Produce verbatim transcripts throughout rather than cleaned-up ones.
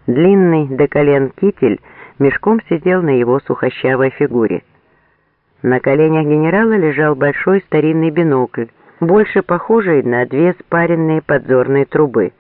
Длинный до колен китель мешком сидел на его сухощавой фигуре. На коленях генерала лежал большой старинный бинокль, больше похожий на две спаренные подзорные трубы.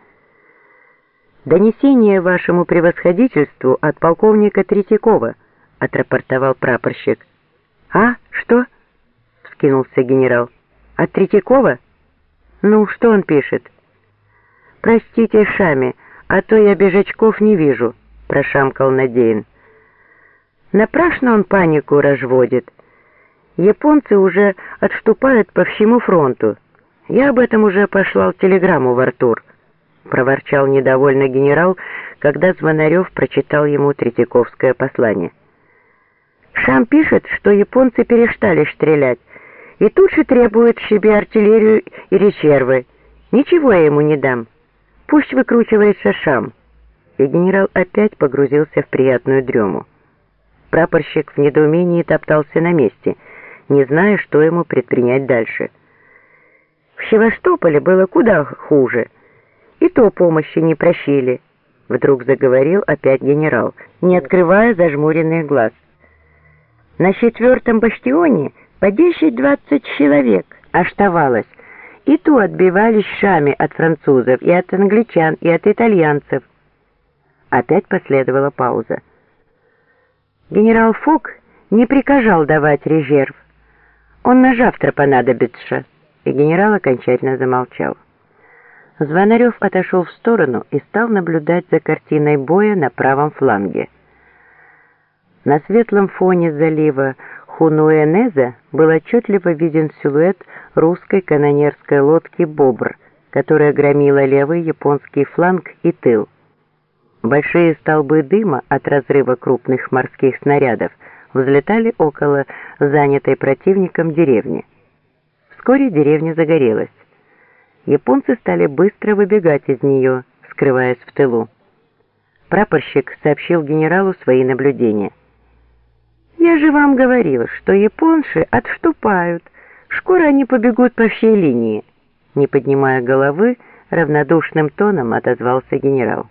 «Донесение вашему превосходительству от полковника Третьякова», — отрапортовал прапорщик. «А, что?» — вскинулся генерал. «От Третьякова? Ну, что он пишет?» «Простите, Шами, а то я без очков не вижу», — прошамкал Надеин. «Напрасно он панику разводит. Японцы уже отступают по всему фронту. Я об этом уже послал телеграмму в Артур», — проворчал недовольно генерал, когда Звонарев прочитал ему Третьяковское послание. «Шам пишет, что японцы перестали стрелять, и тут же требует себе артиллерию и резервы. Ничего я ему не дам. Пусть выкручивается Шам». И генерал опять погрузился в приятную дрему. Прапорщик в недоумении топтался на месте, не зная, что ему предпринять дальше. В Севастополе было куда хуже, и то помощи не просили, вдруг заговорил опять генерал, не открывая зажмуренных глаз. На четвертом бастионе по десять-двадцать человек оставалось, и то отбивались Шами от французов, и от англичан, и от итальянцев. Опять последовала пауза. Генерал Фок не приказал давать резерв. Он на завтра понадобится. И генерал окончательно замолчал. Звонарев отошел в сторону и стал наблюдать за картиной боя на правом фланге. На светлом фоне залива Хунуэнеза был отчетливо виден силуэт русской канонерской лодки «Бобр», которая громила левый японский фланг и тыл. Большие столбы дыма от разрыва крупных морских снарядов взлетали около занятой противником деревни. Вскоре деревня загорелась. Японцы стали быстро выбегать из нее, скрываясь в тылу. Прапорщик сообщил генералу свои наблюдения. «Я же вам говорил, что японцы отступают. Скоро они побегут по всей линии», — не поднимая головы, равнодушным тоном отозвался генерал.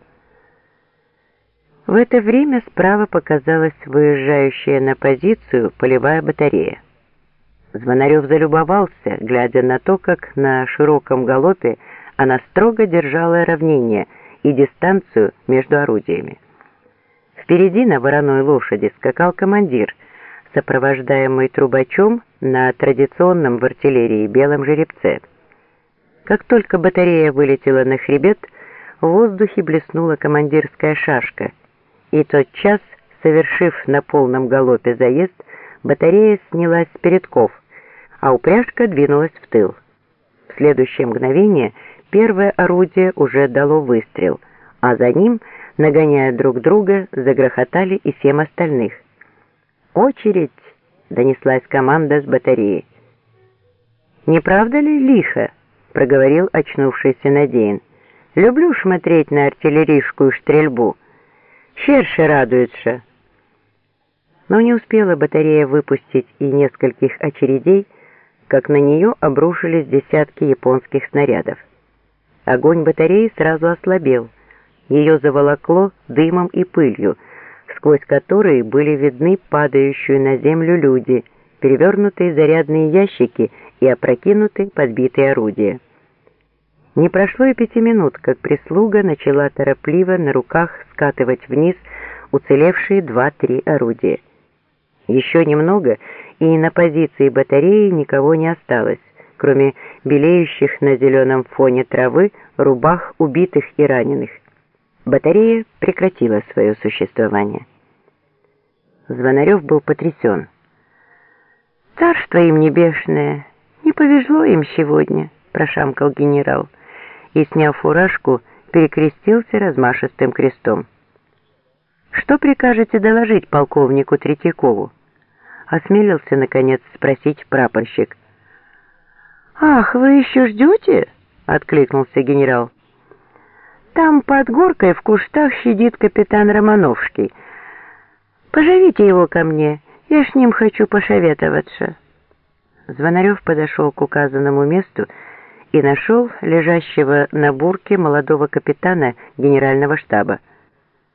В это время справа показалась выезжающая на позицию полевая батарея. Звонарев залюбовался, глядя на то, как на широком галопе она строго держала равнение и дистанцию между орудиями. Впереди на вороной лошади скакал командир, сопровождаемый трубачом на традиционном в артиллерии белом жеребце. Как только батарея вылетела на хребет, в воздухе блеснула командирская шашка, и тотчас, совершив на полном галопе заезд, батарея снялась с передков, а упряжка двинулась в тыл. В следующее мгновение первое орудие уже дало выстрел, а за ним, нагоняя друг друга, загрохотали и семь остальных. «Очередь!» — донеслась команда с батареи. «Не правда ли лихо?» — проговорил очнувшийся Надеин. «Люблю смотреть на артиллерийскую стрельбу. Черше радуется». Но не успела батарея выпустить и нескольких очередей, как на нее обрушились десятки японских снарядов. Огонь батареи сразу ослабел. Ее заволокло дымом и пылью, сквозь которые были видны падающие на землю люди, перевернутые зарядные ящики и опрокинутые подбитые орудия. Не прошло и пяти минут, как прислуга начала торопливо на руках скатывать вниз уцелевшие два-три орудия. Еще немного, и на позиции батареи никого не осталось, кроме белеющих на зеленом фоне травы рубах убитых и раненых. Батарея прекратила свое существование. Звонарев был потрясен. «Царство им небесное, не повезло им сегодня», — прошамкал генерал, и, сняв фуражку, перекрестился размашистым крестом. «Что прикажете доложить полковнику Третьякову?» — осмелился, наконец, спросить прапорщик. «Ах, вы еще ждете?» — откликнулся генерал. «Там под горкой в кустах сидит капитан Романовский. Позовите его ко мне, я с ним хочу посоветоваться». Звонарев подошел к указанному месту и нашел лежащего на бурке молодого капитана генерального штаба.